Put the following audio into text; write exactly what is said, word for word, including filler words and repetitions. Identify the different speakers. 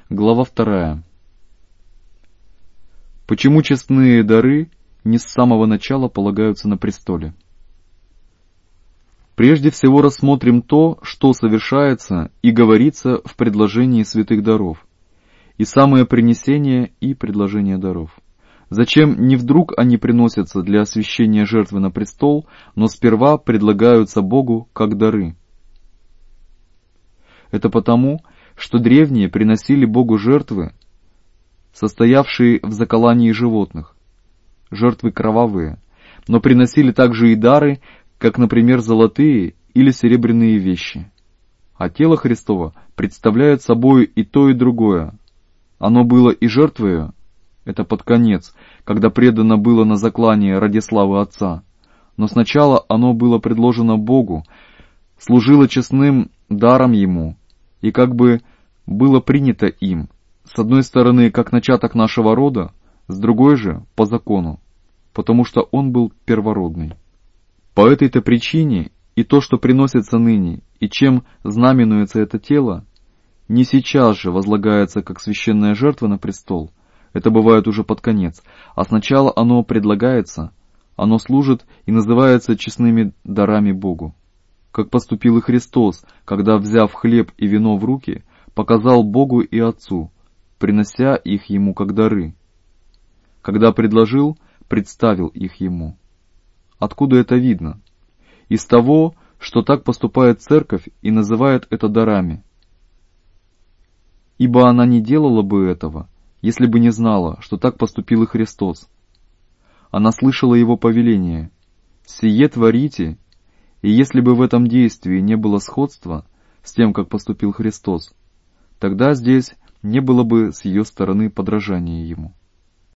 Speaker 1: Глава вторая. Почему честные дары не с самого начала полагаются на престоле? Прежде всего рассмотрим то, что совершается и говорится в предложении святых даров, и самое принесение и предложение даров. Зачем не вдруг они приносятся для освящения жертвы на престол, но сперва предлагаются Богу как дары? Это потому, что древние приносили Богу жертвы, состоявшие в заколании животных, жертвы кровавые, но приносили также и дары, как, например, золотые или серебряные вещи. А тело Христово представляет собой и то, и другое. Оно было и жертвою, это под конец, когда предано было на заклание ради славы Отца, но сначала оно было предложено Богу, служило честным даром Ему, и как бы было принято им, с одной стороны, как начаток нашего рода, с другой же, по закону, потому что он был первородный. По этой-то причине и то, что приносится ныне, и чем знаменуется это тело, не сейчас же возлагается как священная жертва на престол, это бывает уже под конец, а сначала оно предлагается, оно служит и называется честными дарами Богу. Как поступил и Христос, когда, взяв хлеб и вино в руки, показал Богу и Отцу, принося их Ему как дары. Когда предложил, представил их Ему. Откуда это видно? Из того, что так поступает Церковь и называет это дарами. Ибо она не делала бы этого, если бы не знала, что так поступил и Христос. Она слышала Его повеление: «Сие творите», и если бы в этом действии не было сходства с тем, как поступил Христос, тогда здесь не было бы с ее стороны подражания Ему.